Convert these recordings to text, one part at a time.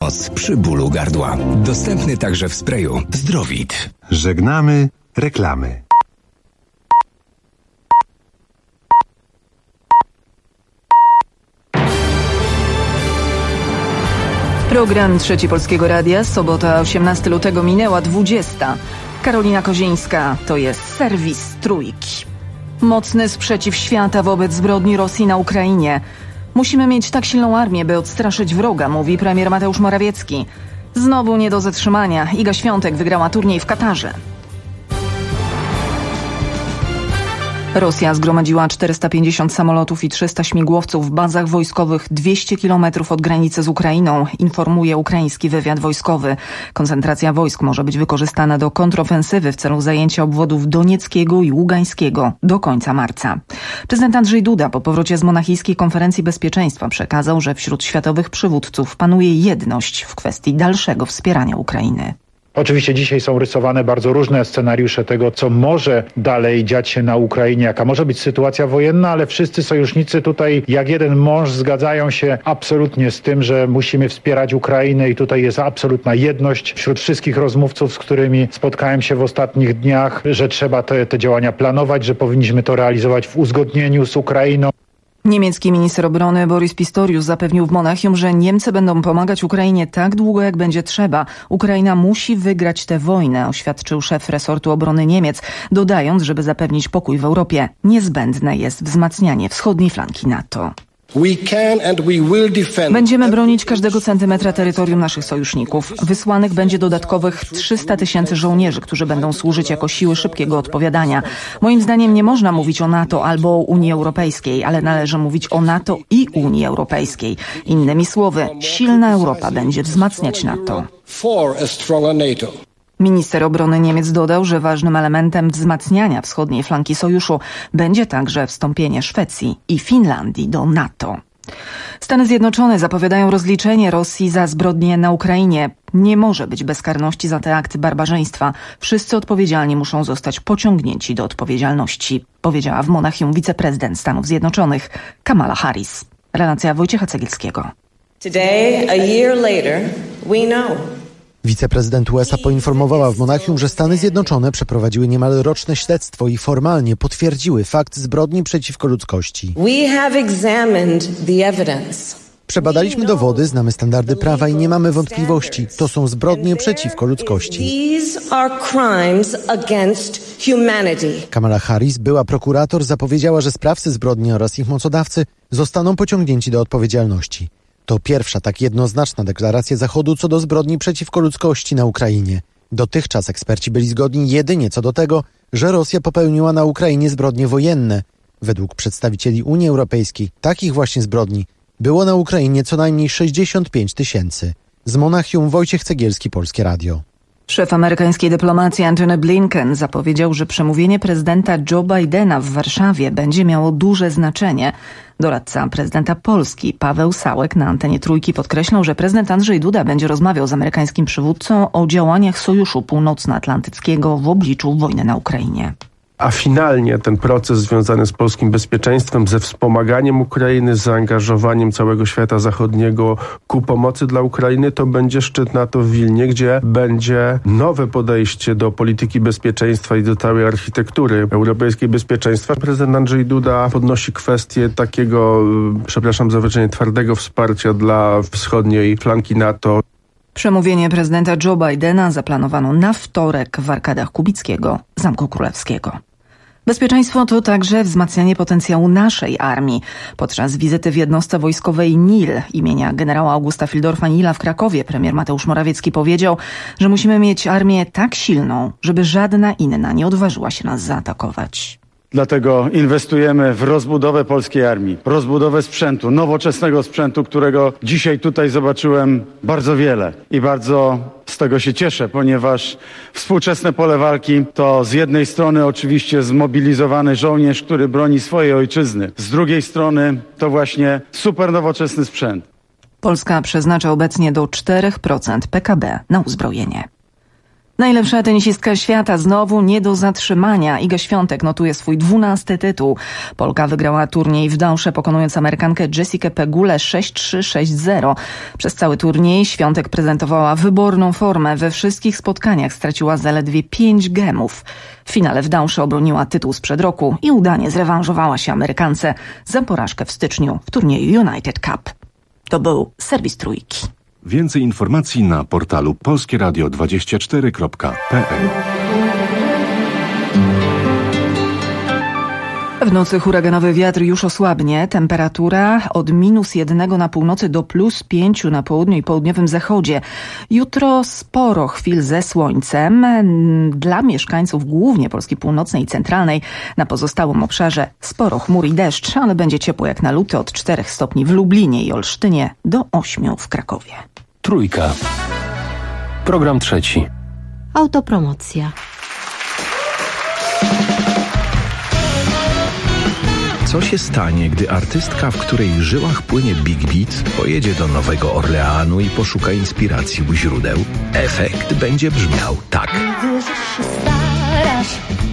Nos przy bólu gardła. Dostępny także w sprayu Zdrowit. Żegnamy reklamy. Program Trzeci Polskiego Radia, sobota 18 lutego minęła 20. Karolina Kozińska, to jest serwis Trójki. Mocny sprzeciw świata wobec zbrodni Rosji na Ukrainie. Musimy mieć tak silną armię, by odstraszyć wroga, mówi premier Mateusz Morawiecki. Znowu nie do zatrzymania. Iga Świątek wygrała turniej w Katarze. Rosja zgromadziła 450 samolotów i 300 śmigłowców w bazach wojskowych 200 km od granicy z Ukrainą, informuje ukraiński wywiad wojskowy. Koncentracja wojsk może być wykorzystana do kontrofensywy w celu zajęcia obwodów Donieckiego i Ługańskiego do końca marca. Prezydent Andrzej Duda po powrocie z monachijskiej konferencji bezpieczeństwa przekazał, że wśród światowych przywódców panuje jedność w kwestii dalszego wspierania Ukrainy. Oczywiście dzisiaj są rysowane bardzo różne scenariusze tego, co może dalej dziać się na Ukrainie, jaka może być sytuacja wojenna, ale wszyscy sojusznicy tutaj jak jeden mąż zgadzają się absolutnie z tym, że musimy wspierać Ukrainę i tutaj jest absolutna jedność wśród wszystkich rozmówców, z którymi spotkałem się w ostatnich dniach, że trzeba te działania planować, że powinniśmy to realizować w uzgodnieniu z Ukrainą. Niemiecki minister obrony Boris Pistorius zapewnił w Monachium, że Niemcy będą pomagać Ukrainie tak długo, jak będzie trzeba. Ukraina musi wygrać tę wojnę, oświadczył szef resortu obrony Niemiec, dodając, żeby zapewnić pokój w Europie, niezbędne jest wzmacnianie wschodniej flanki NATO. Będziemy bronić każdego centymetra terytorium naszych sojuszników. Wysłanych będzie dodatkowych 300 000 żołnierzy, którzy będą służyć jako siły szybkiego odpowiadania. Moim zdaniem nie można mówić o NATO albo o Unii Europejskiej, ale należy mówić o NATO i Unii Europejskiej. Innymi słowy, silna Europa będzie wzmacniać NATO. Minister obrony Niemiec dodał, że ważnym elementem wzmacniania wschodniej flanki sojuszu będzie także wstąpienie Szwecji i Finlandii do NATO. Stany Zjednoczone zapowiadają rozliczenie Rosji za zbrodnie na Ukrainie. Nie może być bezkarności za te akty barbarzyństwa. Wszyscy odpowiedzialni muszą zostać pociągnięci do odpowiedzialności, powiedziała w Monachium wiceprezydent Stanów Zjednoczonych Kamala Harris. Relacja Wojciecha Cegielskiego. Today, a year later, we know. Wiceprezydent USA poinformowała w Monachium, że Stany Zjednoczone przeprowadziły niemal roczne śledztwo i formalnie potwierdziły fakt zbrodni przeciwko ludzkości. Przebadaliśmy dowody, znamy standardy prawa i nie mamy wątpliwości. To są zbrodnie przeciwko ludzkości. Kamala Harris, była prokurator, zapowiedziała, że sprawcy zbrodni oraz ich mocodawcy zostaną pociągnięci do odpowiedzialności. To pierwsza tak jednoznaczna deklaracja Zachodu co do zbrodni przeciwko ludzkości na Ukrainie. Dotychczas eksperci byli zgodni jedynie co do tego, że Rosja popełniła na Ukrainie zbrodnie wojenne. Według przedstawicieli Unii Europejskiej takich właśnie zbrodni było na Ukrainie co najmniej 65 000. Z Monachium Wojciech Cegielski, Polskie Radio. Szef amerykańskiej dyplomacji Antony Blinken zapowiedział, że przemówienie prezydenta Joe Bidena w Warszawie będzie miało duże znaczenie. Doradca prezydenta Polski Paweł Sałek na antenie Trójki podkreślał, że prezydent Andrzej Duda będzie rozmawiał z amerykańskim przywódcą o działaniach Sojuszu Północnoatlantyckiego w obliczu wojny na Ukrainie. A finalnie ten proces związany z polskim bezpieczeństwem, ze wspomaganiem Ukrainy, z zaangażowaniem całego świata zachodniego ku pomocy dla Ukrainy, to będzie szczyt NATO w Wilnie, gdzie będzie nowe podejście do polityki bezpieczeństwa i do całej architektury europejskiej bezpieczeństwa. Prezydent Andrzej Duda podnosi kwestię takiego, przepraszam za wyrażenie, twardego wsparcia dla wschodniej flanki NATO. Przemówienie prezydenta Joe Bidena zaplanowano na wtorek w arkadach Kubickiego, Zamku Królewskiego. Bezpieczeństwo to także wzmacnianie potencjału naszej armii. Podczas wizyty w jednostce wojskowej NIL imienia generała Augusta Fieldorfa-Nila w Krakowie premier Mateusz Morawiecki powiedział, że musimy mieć armię tak silną, żeby żadna inna nie odważyła się nas zaatakować. Dlatego inwestujemy w rozbudowę polskiej armii, rozbudowę sprzętu, nowoczesnego sprzętu, którego dzisiaj tutaj zobaczyłem bardzo wiele i bardzo z tego się cieszę, ponieważ współczesne pole walki to z jednej strony oczywiście zmobilizowany żołnierz, który broni swojej ojczyzny, z drugiej strony to właśnie super nowoczesny sprzęt. Polska przeznacza obecnie do 4% PKB na uzbrojenie. Najlepsza tenisistka świata znowu nie do zatrzymania. Iga Świątek notuje swój 12. tytuł. Polka wygrała turniej w Dausze, pokonując Amerykankę Jessikę Pegulę 6-3, 6-0. Przez cały turniej Świątek prezentowała wyborną formę. We wszystkich spotkaniach straciła zaledwie 5 gemów. W finale w Dausze obroniła tytuł sprzed roku i udanie zrewanżowała się Amerykance za porażkę w styczniu w turnieju United Cup. To był serwis Trójki. Więcej informacji na portalu polskieradio24.pl. W nocy huraganowy wiatr już osłabnie. Temperatura od -1 na północy do +5 na południu i południowym zachodzie. Jutro sporo chwil ze słońcem. Dla mieszkańców głównie Polski Północnej i Centralnej na pozostałym obszarze sporo chmur i deszcz, ale będzie ciepło jak na luty od 4 stopni w Lublinie i Olsztynie do 8 w Krakowie. Trójka. Program trzeci. Autopromocja. Co się stanie, gdy artystka, w której żyłach płynie Big Beat, pojedzie do Nowego Orleanu i poszuka inspiracji u źródeł? Efekt będzie brzmiał tak. Widzę, że się starasz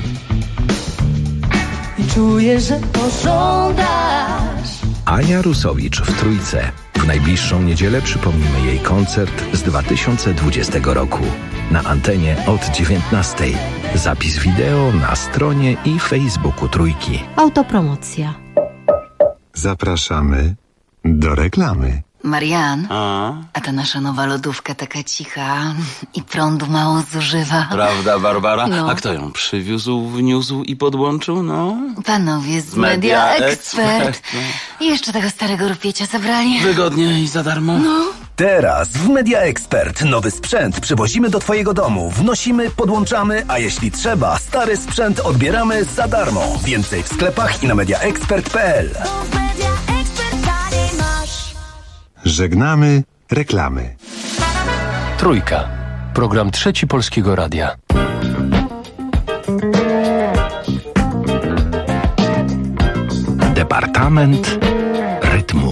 i czuję, że pożądasz. Ania Rusowicz w Trójce. W najbliższą niedzielę przypomnimy jej koncert z 2020 roku. Na antenie od 19. Zapis wideo na stronie i Facebooku Trójki. Autopromocja. Zapraszamy do reklamy. Marian, a ta nasza nowa lodówka taka cicha i prądu mało zużywa. Prawda, Barbara? No. A kto ją przywiózł, wniósł i podłączył, no? Panowie z Media Expert. I jeszcze tego starego rupiecie zabrali. Wygodnie i za darmo. No. Teraz w Media Expert nowy sprzęt przywozimy do twojego domu. Wnosimy, podłączamy, a jeśli trzeba, stary sprzęt odbieramy za darmo. Więcej w sklepach i na mediaexpert.pl. Żegnamy reklamy. Trójka. Program trzeci Polskiego Radia. Departament rytmu.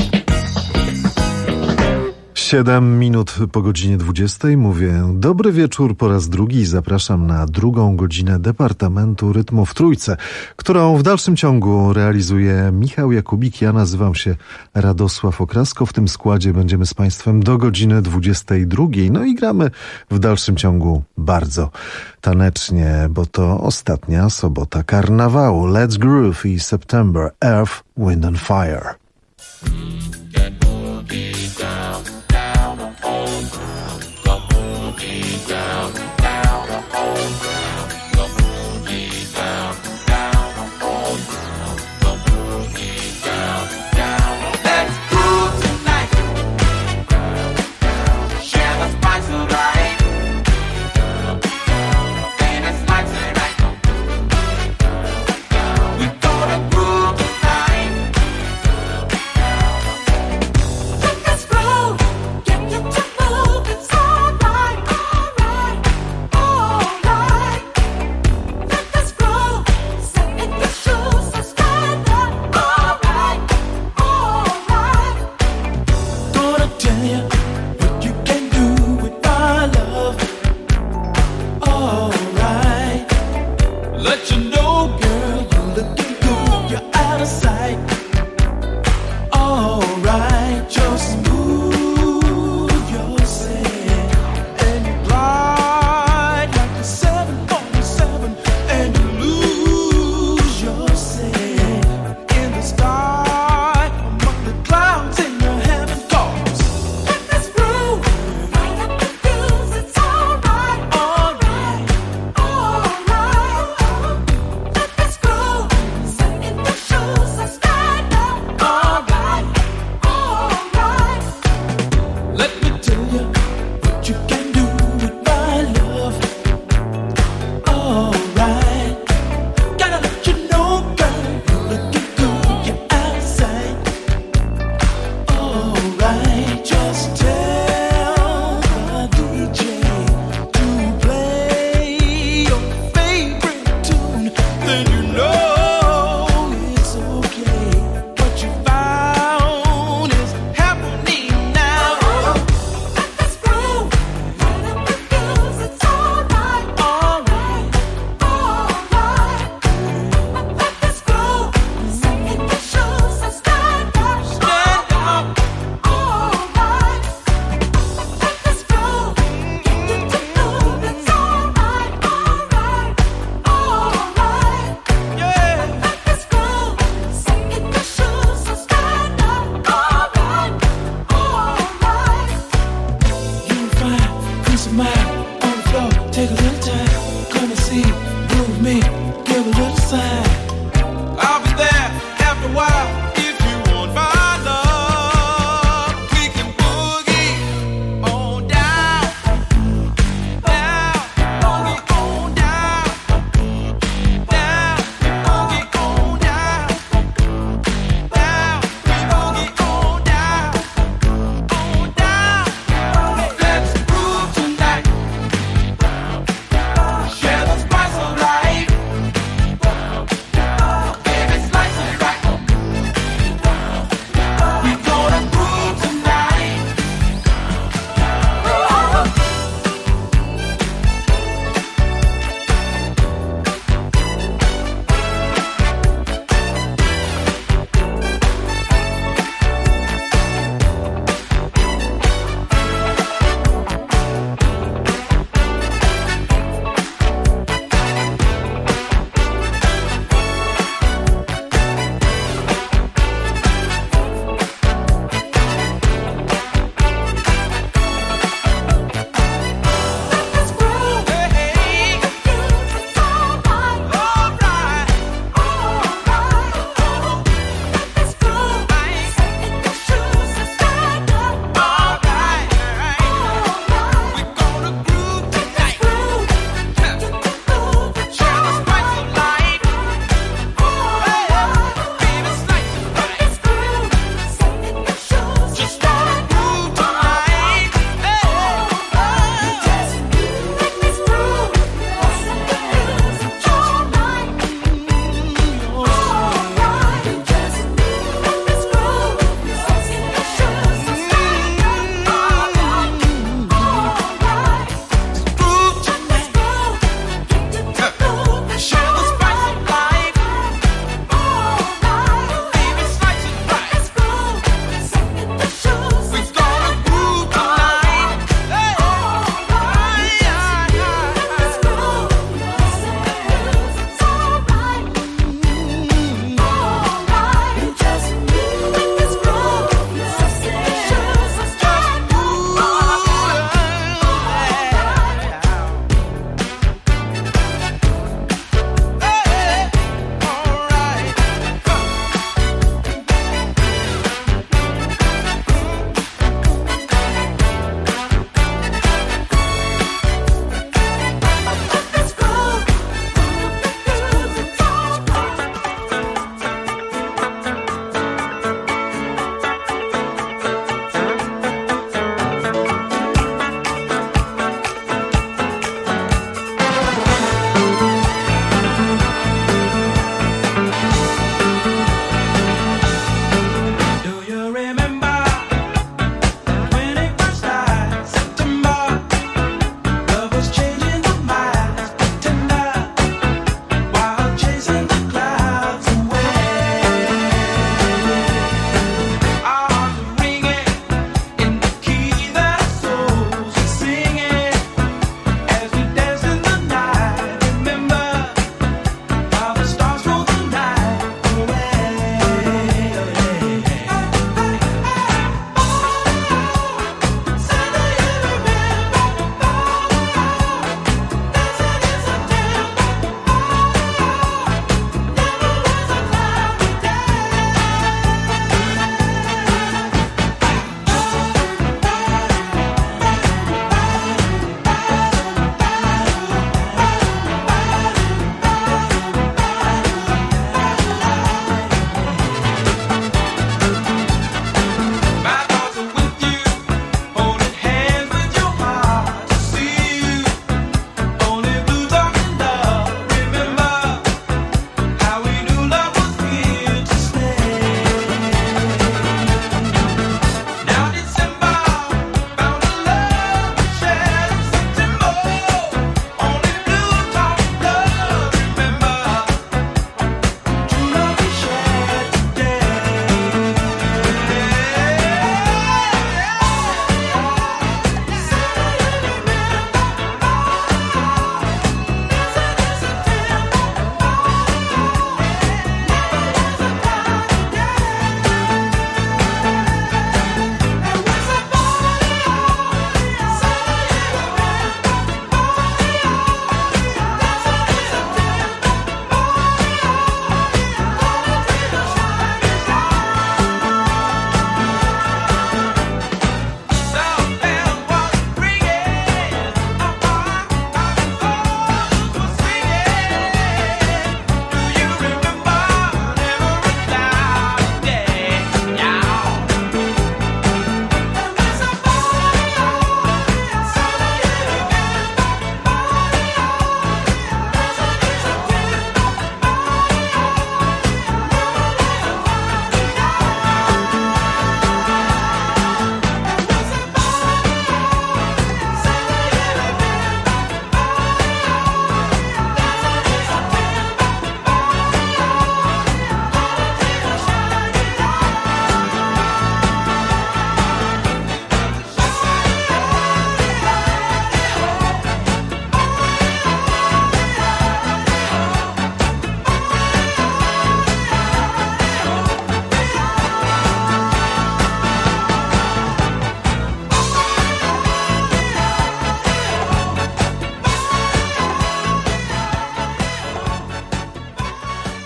7 minut po godzinie 20. Mówię dobry wieczór po raz drugi i zapraszam na drugą godzinę Departamentu Rytmu w Trójce, którą w dalszym ciągu realizuje Michał Jakubik. Ja nazywam się Radosław Okrasko. W tym składzie będziemy z Państwem do godziny 22. No i gramy w dalszym ciągu bardzo tanecznie, bo to ostatnia sobota karnawału. Let's Groove i September, Earth, Wind and Fire.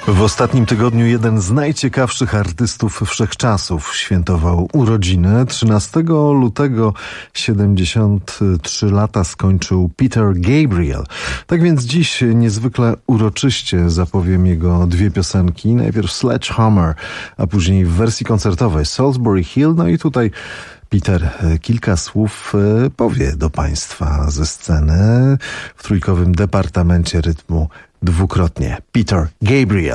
W ostatnim tygodniu jeden z najciekawszych artystów wszechczasów świętował urodziny. 13 lutego 73 lata skończył Peter Gabriel. Tak więc dziś niezwykle uroczyście zapowiem jego dwie piosenki. Najpierw Sledgehammer, a później w wersji koncertowej Salisbury Hill. No i tutaj Peter kilka słów powie do Państwa ze sceny w trójkowym Departamencie Rytmu dwukrotnie. Peter Gabriel.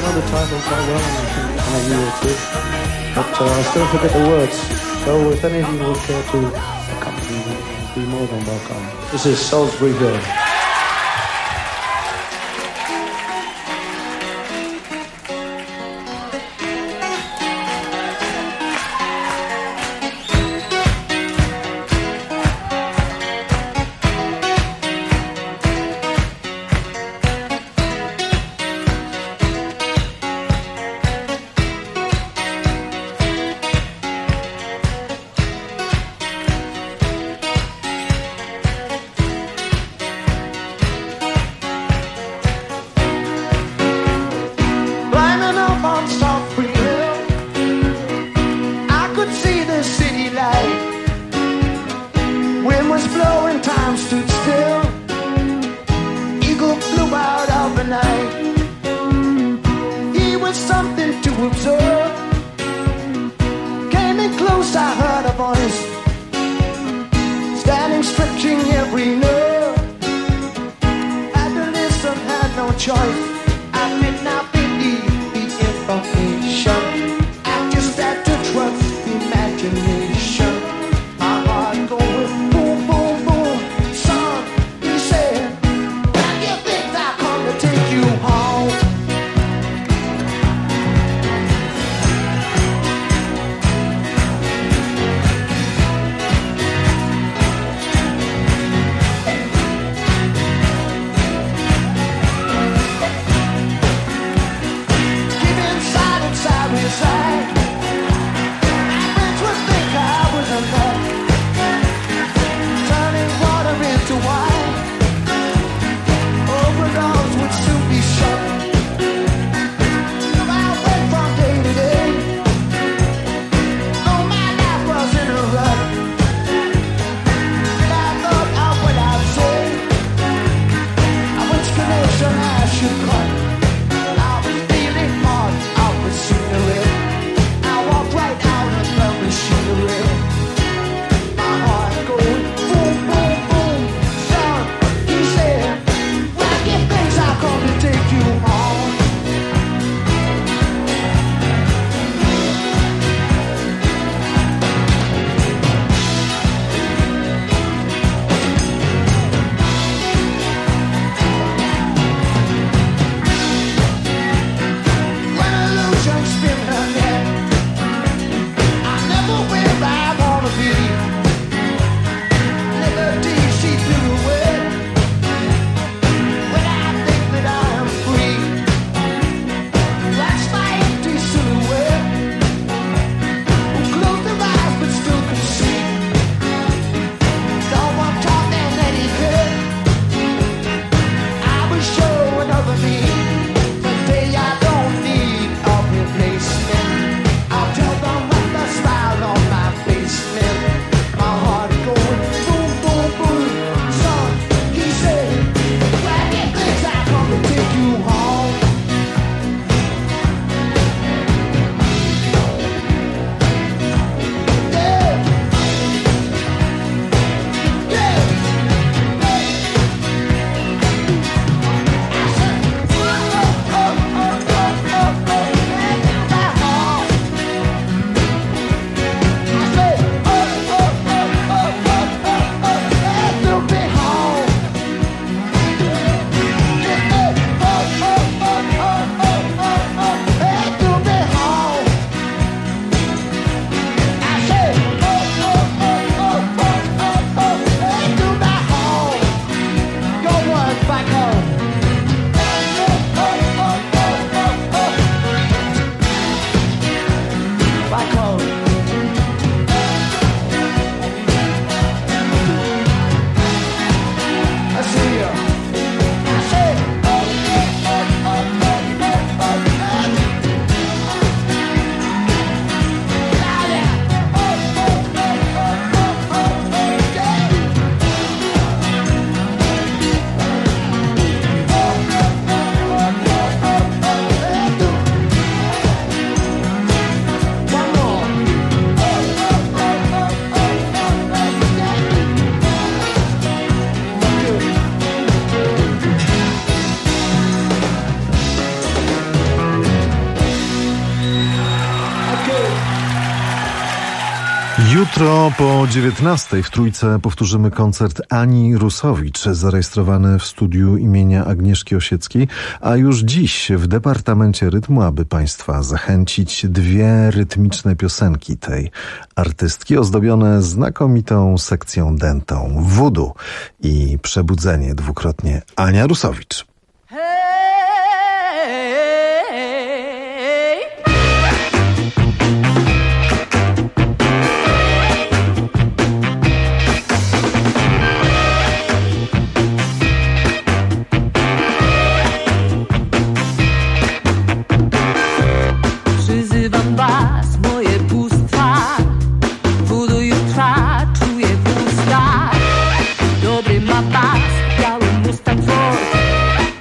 won the title quite well, and I knew it too. But I still forget the words. So if any of you would care to accompany me, be more than welcome. This is Salisbury Hill. Jutro po 19:00 w Trójce powtórzymy koncert Ani Rusowicz, zarejestrowany w studiu imienia Agnieszki Osieckiej, a już dziś w Departamencie Rytmu, aby Państwa zachęcić, 2 rytmiczne piosenki tej artystki, ozdobione znakomitą sekcją dętą, voodoo i przebudzenie dwukrotnie Ania Rusowicz. Dobry ma bas, biały Mustang Ford.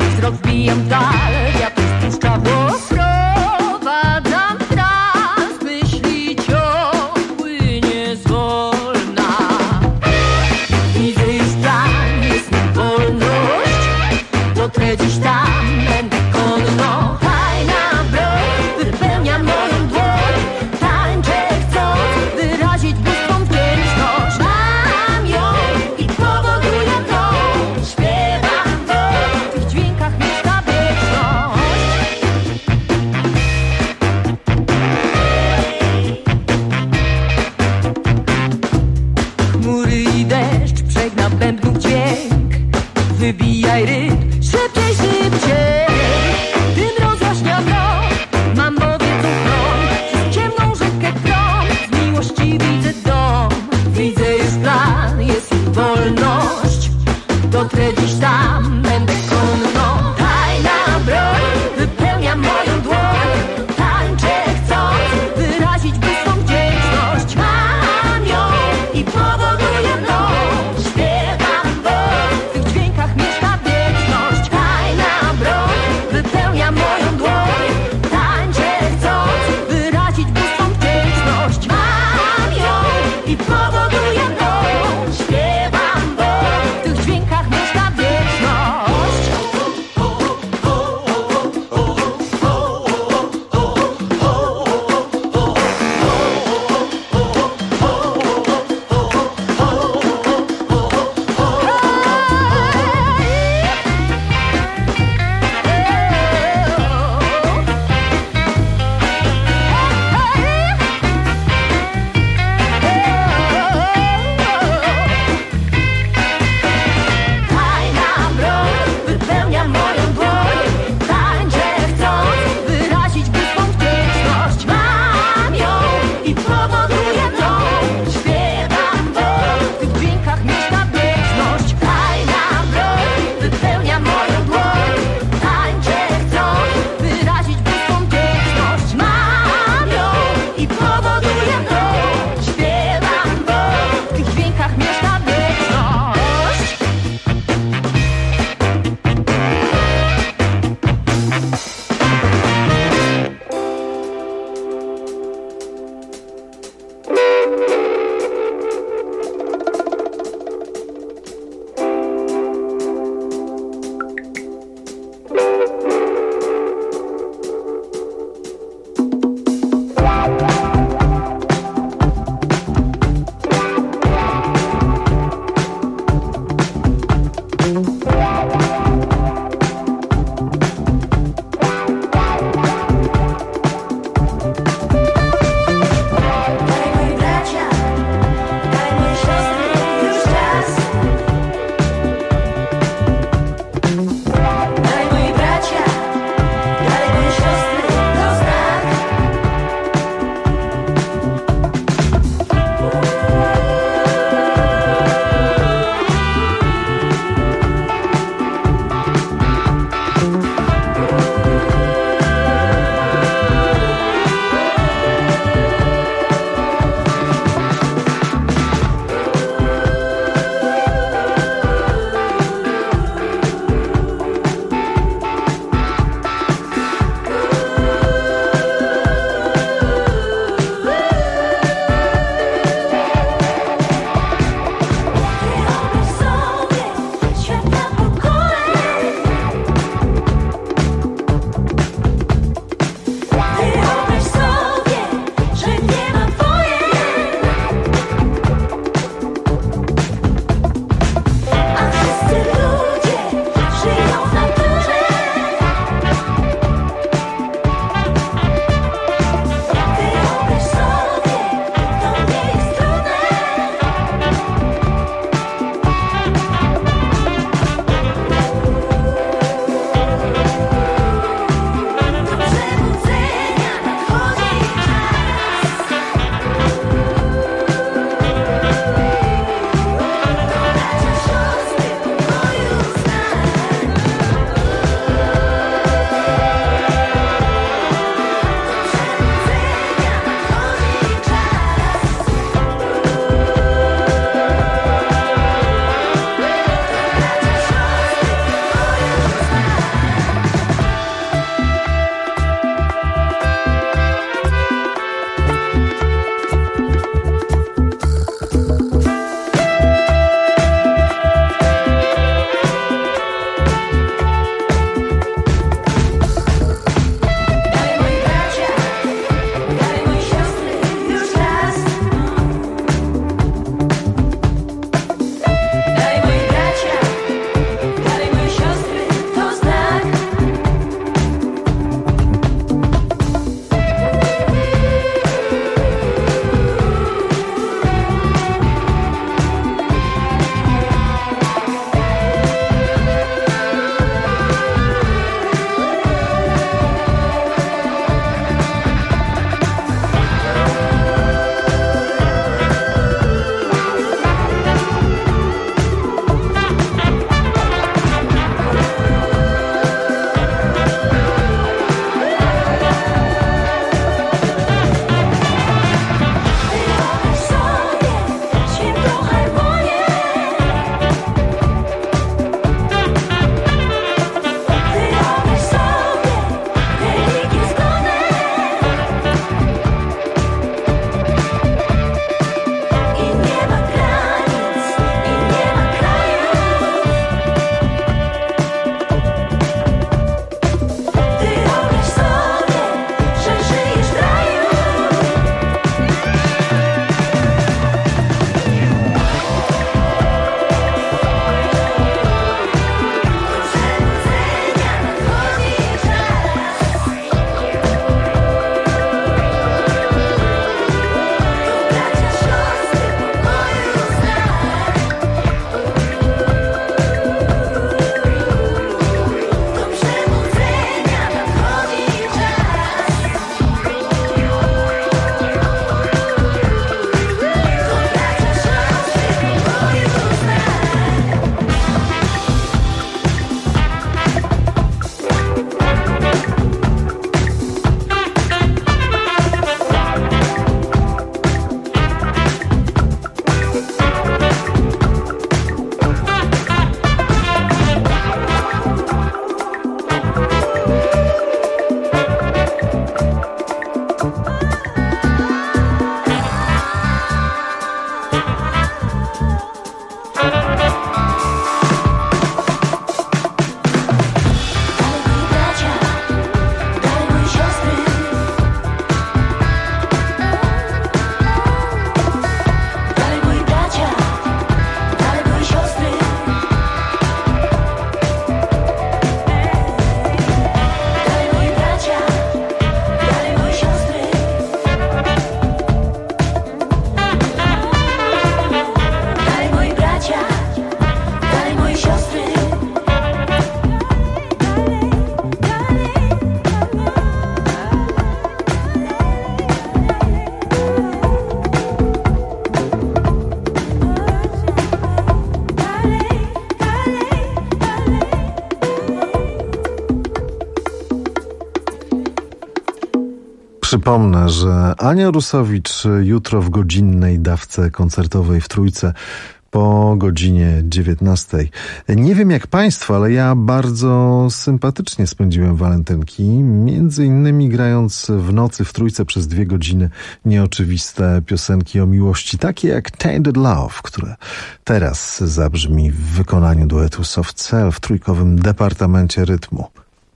Przypomnę, że Ania Rusowicz jutro w godzinnej dawce koncertowej w Trójce po godzinie 19. Nie wiem jak Państwo, ale ja bardzo sympatycznie spędziłem walentynki, między innymi grając w nocy w Trójce przez 2 godziny nieoczywiste piosenki o miłości, takie jak Tainted Love, które teraz zabrzmi w wykonaniu duetu Soft Cell w trójkowym Departamencie Rytmu.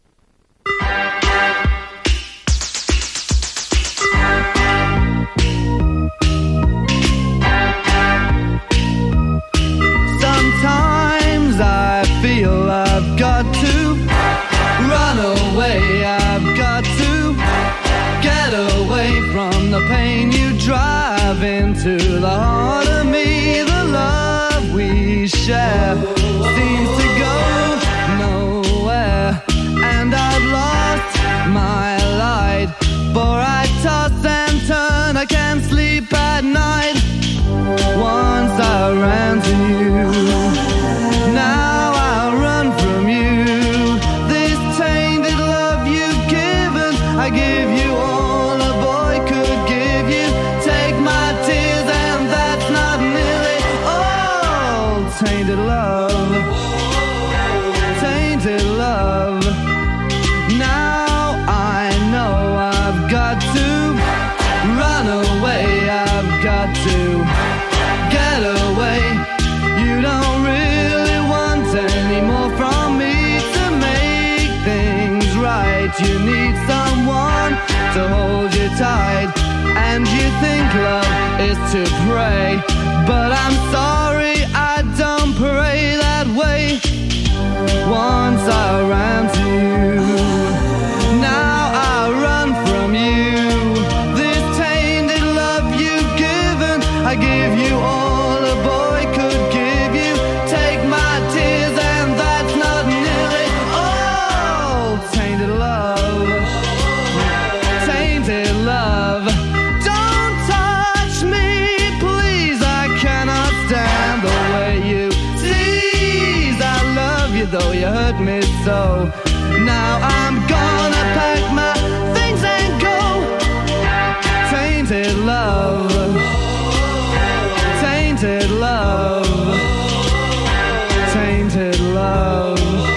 I've got to run away, I've got to get away from the pain you drive into the heart of me. The love we share seems to go nowhere, and I've lost my light, for I toss and turn, I can't sleep at night. Once I ran to you, now I'll run from you. This tainted love you've given, I give you all a boy could give you. Take my tears and that's not nearly all. Tainted love, tainted love. Now I know I've got to run away, I've got to get away. You don't really want any more from me to make things right. You need someone to hold you tight, and you think love is to pray, but I'm sorry, I don't pray that way. Once I ran to you, now I run from you. This tainted love you've given, I give you all a boy could give you. Take my tears and that's not nearly all. Tainted love, tainted love. Don't touch me, please, I cannot stand the way you tease. I love you though you hurt me so. Now I'm gonna pack my things and go. Tainted love, tainted love, tainted love,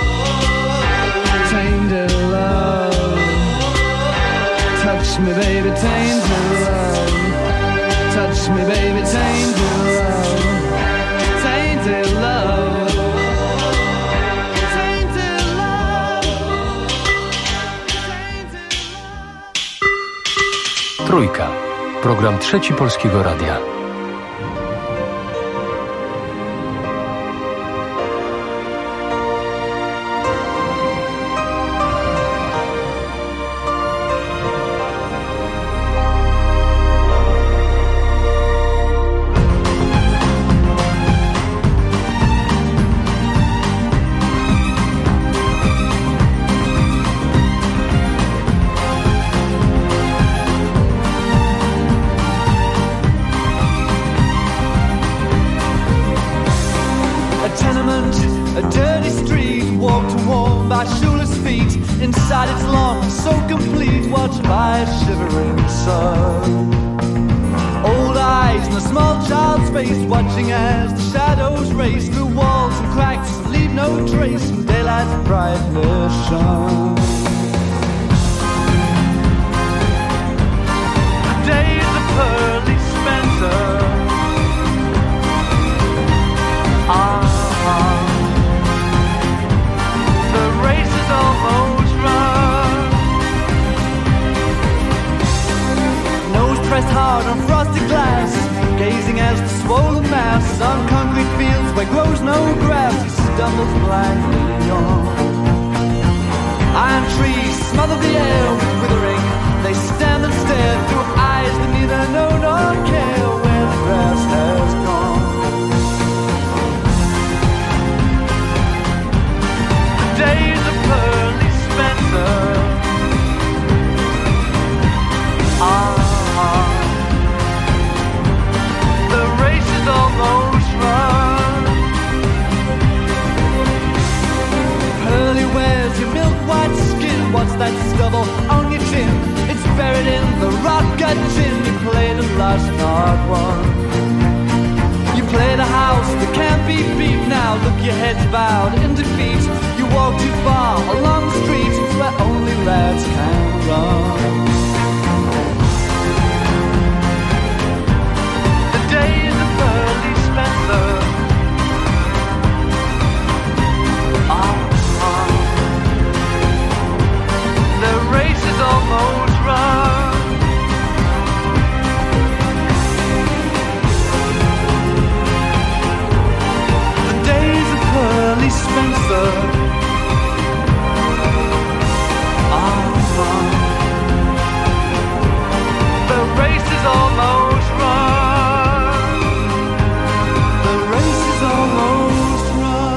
tainted love. Touch me baby, tainted love. Touch me baby, tainted love. Tainted love, tainted love. Trójka. Program Trzeci Polskiego Radia. Inside it's long, so complete, watched by a shivering sun. Old eyes in a small child's face, watching as the shadows race through walls and cracks, leave no trace from daylight's brightness shone. The days of Pearly Spencer are the race is almost run. Nose pressed hard on frosted glass, gazing as the swollen mass on concrete fields where grows no grass, he stumbles blindly on. Iron trees smother the air with withering, they stand and stare through eyes that neither know nor care where the grass has gone. The days of Pearly Spencer are the race is almost run. Pearly wears your milk white skin, what's that stubble on your chin? hard one. You play the house that can't be beat now. Look, your head's bowed in defeat. You walk too far along the street. It's where only lads can run. The days of Burley Spencer are gone. The race is almost run. Burley Spencer the race is almost run. The race is almost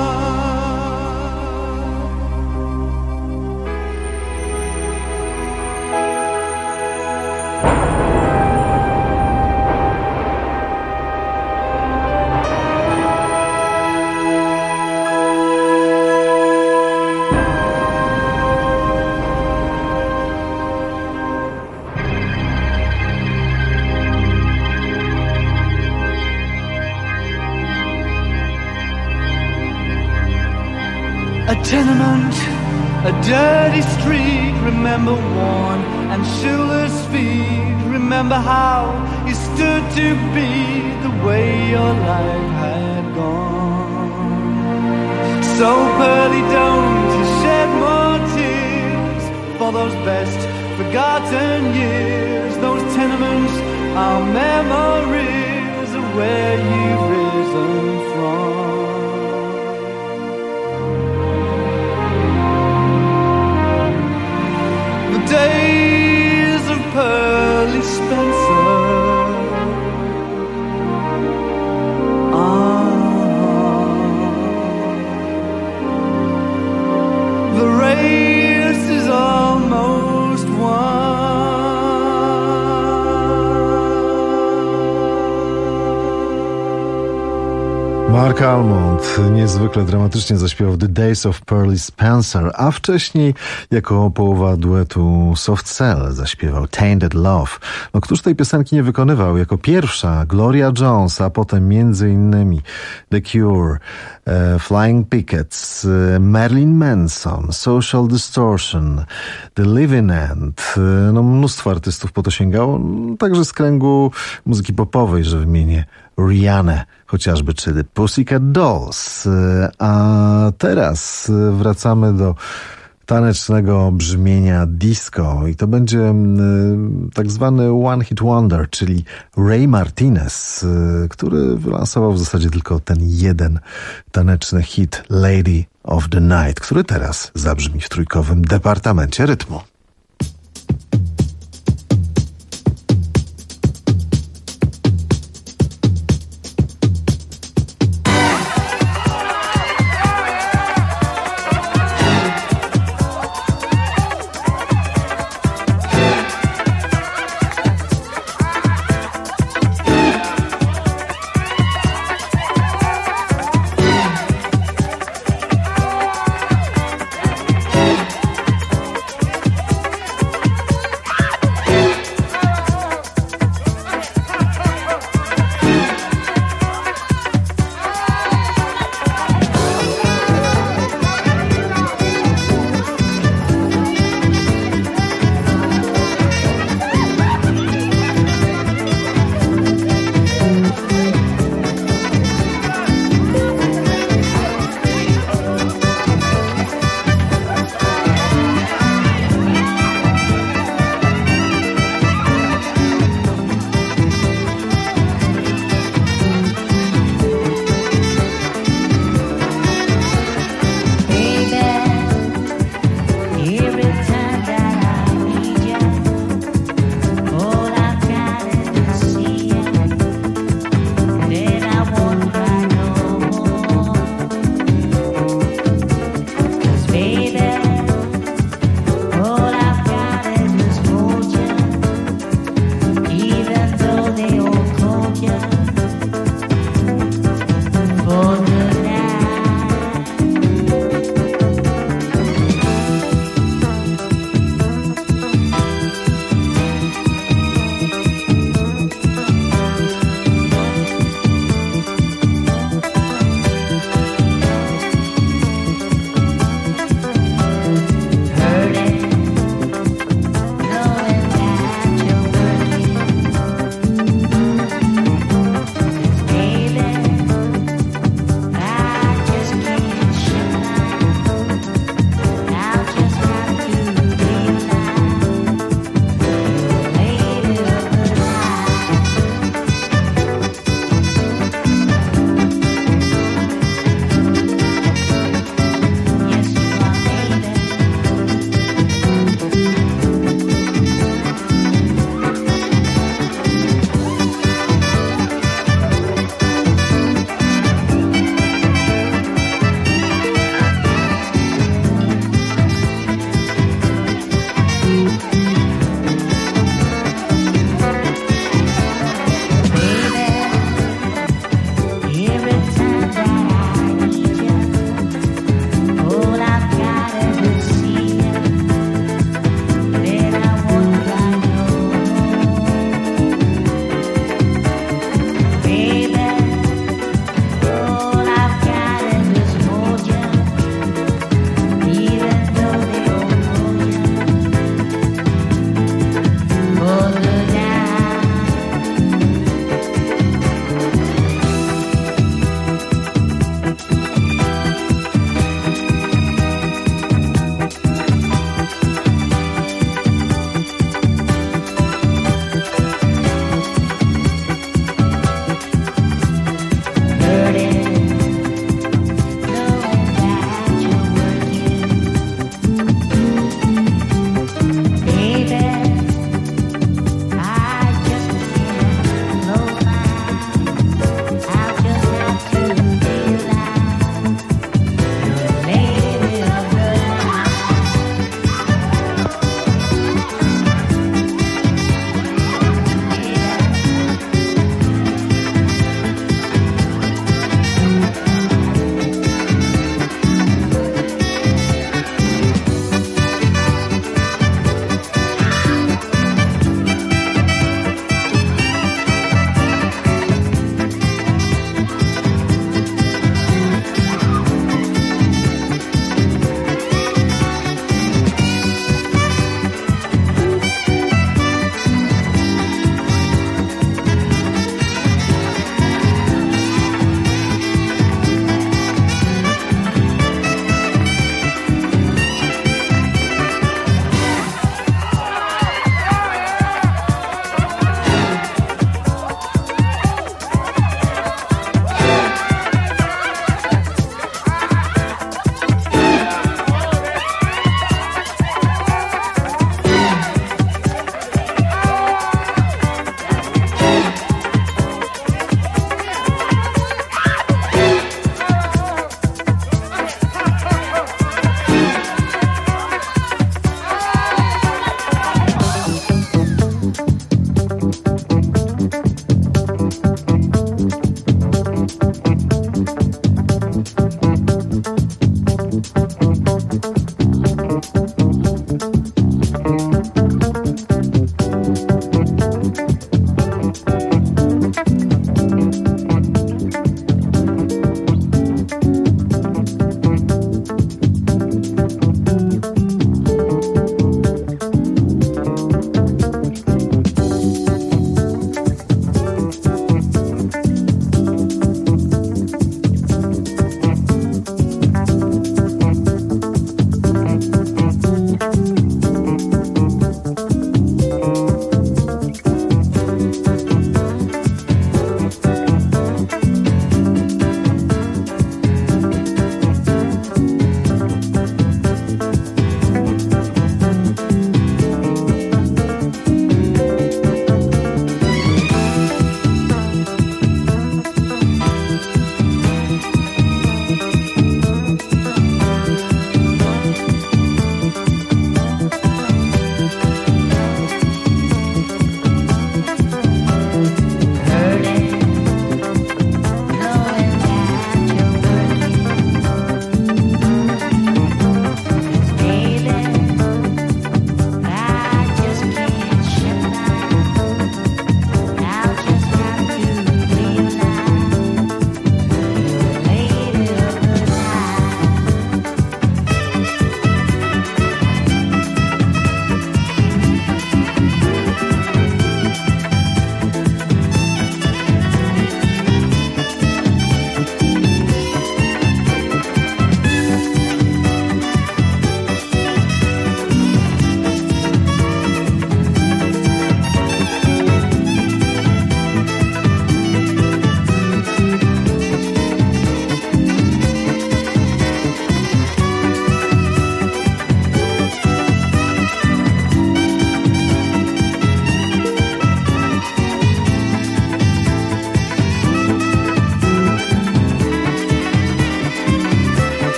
a tenement, a dirty street. Remember Warren and Schiller's feet. Remember how you stood to be the way your life had gone. So Pearly, don't you shed more tears for those best forgotten years. Those tenements are memories of where you've risen from. Days of Pearly Spencer the race is almost won. Mark Almond niezwykle dramatycznie zaśpiewał The Days of Pearly Spencer, a wcześniej jako połowa duetu Soft Cell zaśpiewał Tainted Love. No któż tej piosenki nie wykonywał? Jako pierwsza Gloria Jones, a potem między innymi The Cure, Flying Pickets, Marilyn Manson, Social Distortion, The Living End. No mnóstwo artystów po to sięgało, także z kręgu muzyki popowej, że wymienię Rihannę chociażby, czy The Pussycat Dolls. A teraz wracamy do tanecznego brzmienia disco i to będzie tak zwany One Hit Wonder, czyli Ray Martinez, który wylansował w zasadzie tylko ten jeden taneczny hit Lady of the Night, który teraz zabrzmi w trójkowym departamencie rytmu.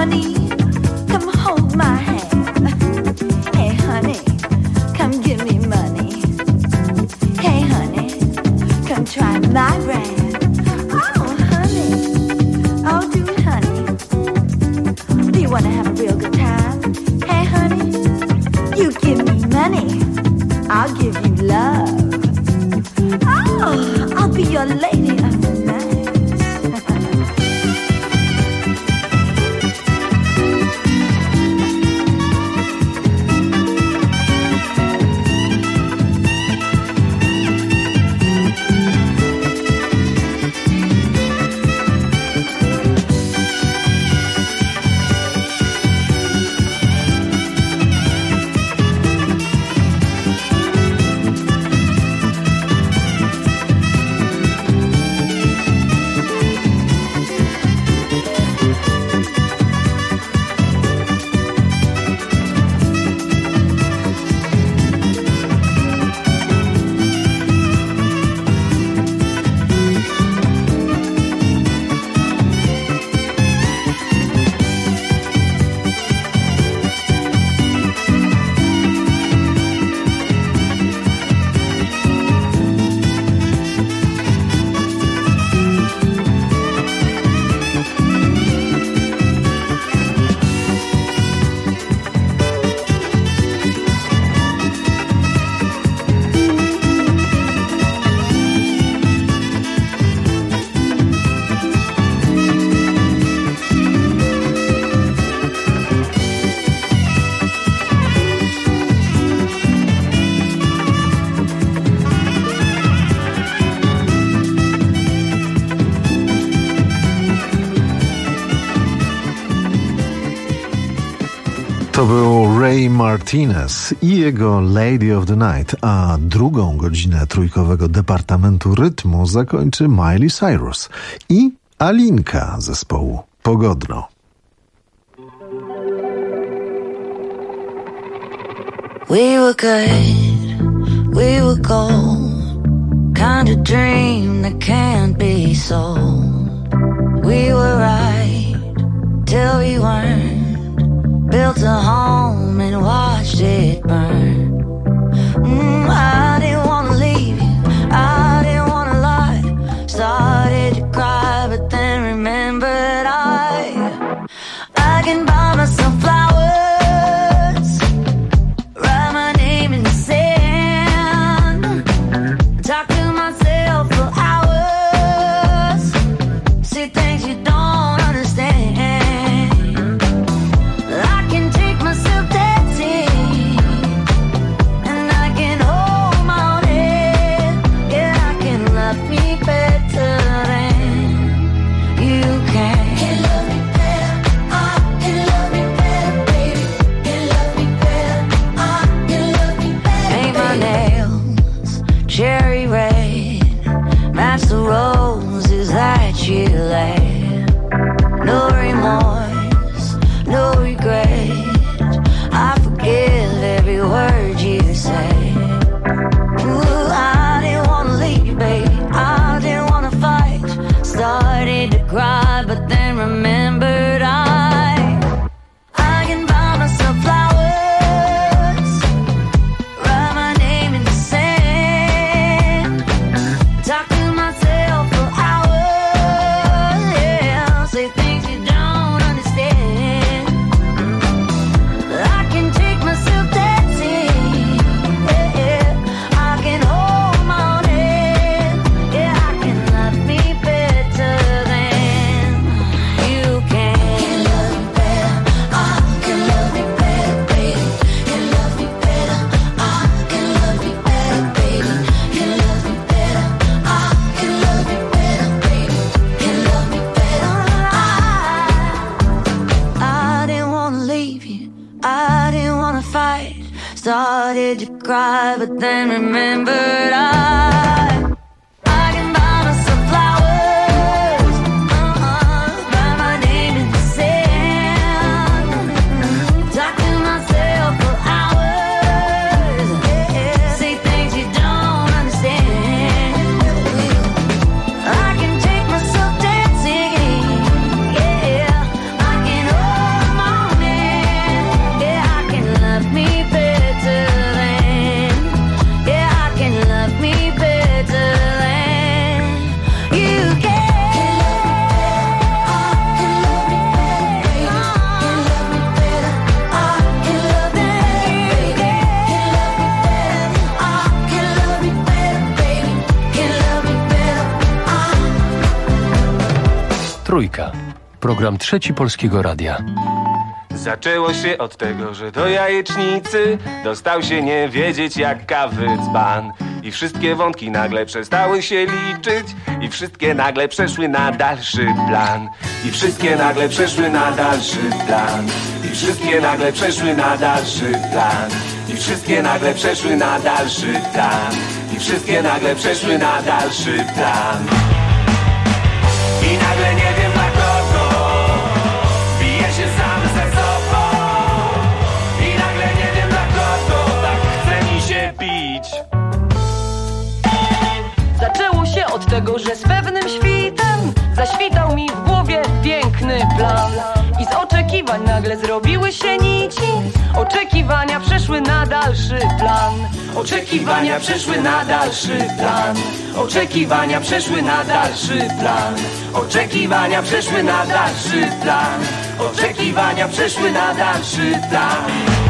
honey, come hold my hand. Hey honey, come give me money. Hey honey, come try my brand. Oh honey, oh do it honey. Do you wanna have a real good time? Hey honey, you give me money, I'll give you love. Oh, I'll be your lady of the night. To był Ray Martinez i jego Lady of the Night, a drugą godzinę trójkowego Departamentu Rytmu zakończy Miley Cyrus i Alinka zespołu Pogodno. We were good, we were gold, kind of dream that can't be sold. We were right till we weren't. Built a home and watched it burn. I didn't wanna leave you, I didn't wanna lie. Started to cry, but then remembered I can buy myself flowers, write my name in the sand, talk to myself for hours, see things you don't understand. Cherry red, match the roses that you laid. No remorse, no regret, I forgive every word you say. Ooh, I didn't wanna leave you, baby, I didn't wanna fight. Started to cry, but then remembered I can buy myself flowers, write my name in the sand, talk to myself for hours, yeah, say things you don't understand. I can take myself dancing, yeah, I can hold my own hand, yeah, I can love me better than you can. Can love me better, I can love me better, baby. Can love me better, I can love me better, baby. Can love me better, I can love me better, baby. Can love me better, I didn't wanna leave you, I didn't wanna fight. Started to cry, but then remembered I can buy myself flowers, write my name in the sand, talk to myself for hours, yeah, say things you don't understand. I can take myself dancing, yeah, I can hold Trójka. Program Trzeci Polskiego Radia. Zaczęło się od tego, że do jajecznicy dostał się nie wiedzieć jak kawy dzban. I wszystkie wątki nagle przestały się liczyć i wszystkie nagle przeszły na dalszy plan. I wszystkie nagle przeszły na dalszy plan. I wszystkie nagle przeszły na dalszy plan. I wszystkie nagle przeszły na dalszy plan. I wszystkie nagle przeszły na dalszy plan. I nagle nie wiem dla kogo bije się sam ze sobą. I nagle nie wiem dla kogo tak chce mi się bić. Zaczęło się od tego, że z pewnym świtem zaświtał mi w głowie piękny plan. I z oczekiwań nagle zrobiły się nici. Oczekiwania przeszły na dalszy plan. Oczekiwania przeszły na dalszy plan. Oczekiwania przeszły na dalszy plan. Oczekiwania przeszły na dalszy plan. Oczekiwania przeszły na dalszy plan.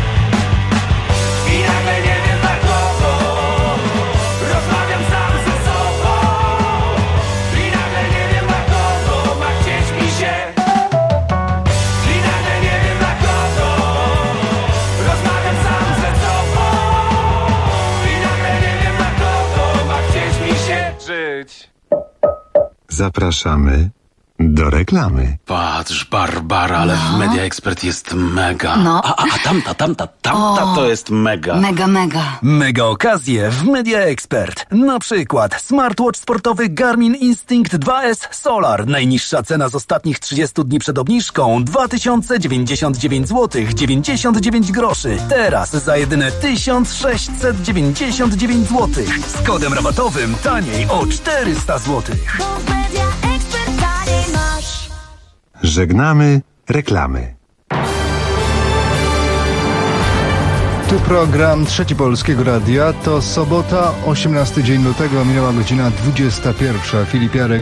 I nagle nie wiem dla kogo rozmawiam sam ze sobą. I nagle nie wiem dla kogo ma chcieć mi się. I nagle nie wiem dla kogo rozmawiam sam ze sobą. I nagle nie wiem dla kogo ma chcieć mi się żyć. Zapraszamy do reklamy. Patrz, Barbara, ale w Media Expert jest mega. No. A tamta to jest mega. Mega. Mega okazje w Media Expert. Na przykład smartwatch sportowy Garmin Instinct 2S Solar. Najniższa cena z ostatnich 30 dni przed obniżką 2099 zł 99 groszy. Teraz za jedyne 1699 zł. Z kodem rabatowym taniej o 400 zł. Żegnamy reklamy. Tu program Trzeci Polskiego Radia. To sobota, 18 dzień lutego, minęła godzina 21. Filip Jarek.